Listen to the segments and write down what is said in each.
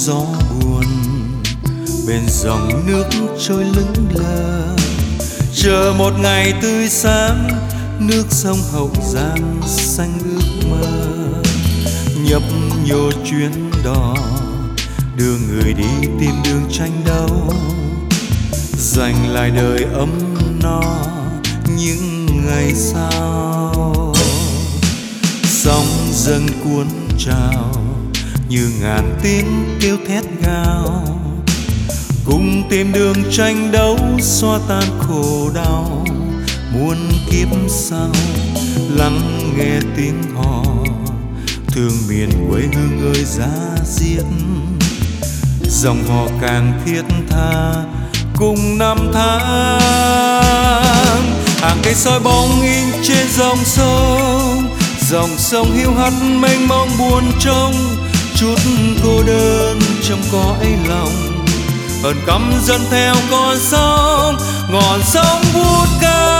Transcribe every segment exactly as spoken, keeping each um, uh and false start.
gió buồn, bên dòng nước trôi lững lờ, chờ một ngày tươi sáng, nước sông Hậu Giang xanh ước mơ. Nhấp nhô chuyến đò đưa người đi tìm đường tranh đấu, dành lại đời ấm no những ngày sau. Sóng dâng cuốn trào như ngàn tiếng kêu thét gào, cùng tìm đường tranh đấu xóa tan khổ đau muôn kiếp sau. Lắng nghe tiếng hò thương miền quê hương ơi giá diết, dòng hò càng thiết tha cùng năm tháng. Hàng cây soi bóng in trên dòng sông, dòng sông hiu hắt mênh mông buồn trông, chút cô đơn trong cõi lòng, hờn căm dần theo con sông, ngọn sông vút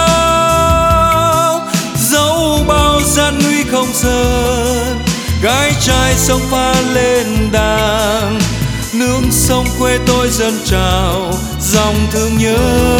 cao, dẫu bao gian nguy không sơn, gái trai sông pha lên đàn, nước sông quê tôi dâng trào dòng thương nhớ.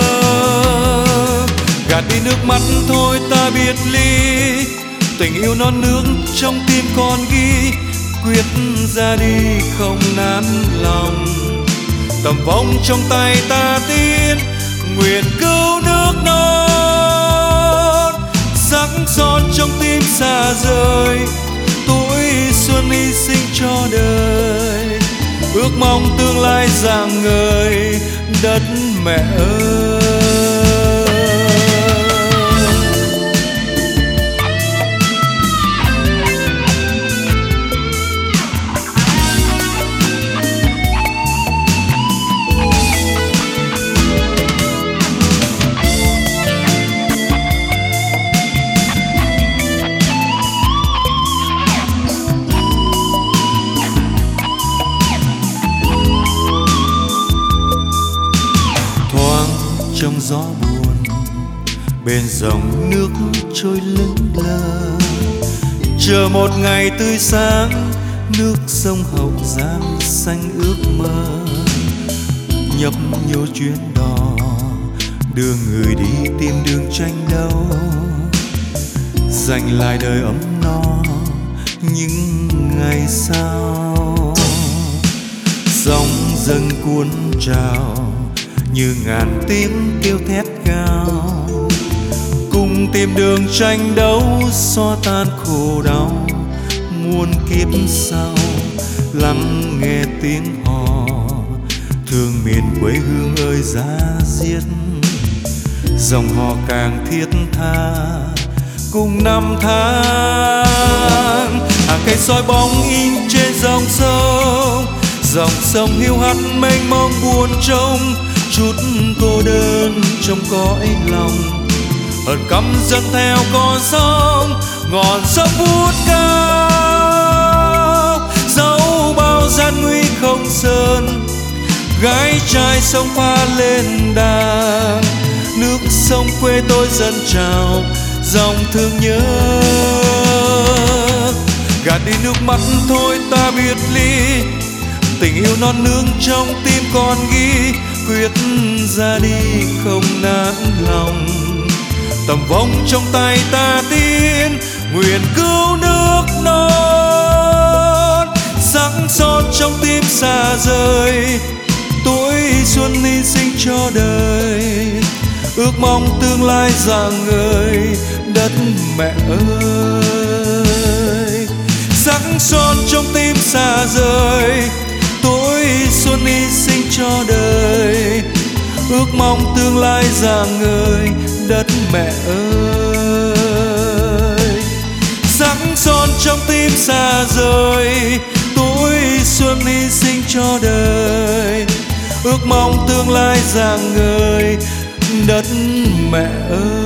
Gạt đi nước mắt thôi ta biệt ly, tình yêu non nước trong tim còn ghi, quyết ra đi không nản lòng. Tầm vong trong tay ta tin, nguyện cứu nước non, sắc son trong tim xa rời, tuổi xuân hy sinh cho đời, ước mong tương lai rạng ngời đất mẹ ơi. Trong gió buồn, bên dòng nước trôi lững lờ, chờ một ngày tươi sáng, nước sông Hậu Giang xanh ước mơ. Nhấp nhô chuyến đò đưa người đi tìm đường tranh đấu, dành lại đời ấm no những ngày sau. Sóng dâng cuốn trào như ngàn tiếng kêu thét gào, cùng tìm đường tranh đấu xóa tan khổ đau muôn kiếp sau. Lắng nghe tiếng hò thương miền quê hương ơi giá diết, dòng hò càng thiết tha cùng năm tháng. Hàng cây soi bóng in trên dòng sông, dòng sông hiu hắt mênh mông buồn trông, chút cô đơn trong cõi lòng, hờn căm dâng theo con sông, ngọn sông vút cao, dẫu bao gian nguy không sơn, gái trai sông pha lên đàn, nước sông quê tôi dâng trào dòng thương nhớ. Gạt đi nước mắt thôi ta biệt ly, tình yêu non nước trong tim còn ghi, quyết ra đi không nản lòng. Tầm vong trong tay ta tin, nguyện cứu nước non, sắc son trong tim xa rời, tuổi xuân hy sinh cho đời, ước mong tương lai rạng ngời đất mẹ ơi. Sắc son trong tim xa rời, tuổi xuân hy sinh cho đời, ước mong tương lai rạng ngời đất mẹ ơi. Sắc son trong tim xa rời, tuổi xuân hy sinh cho đời, ước mong tương lai rạng ngời đất mẹ ơi.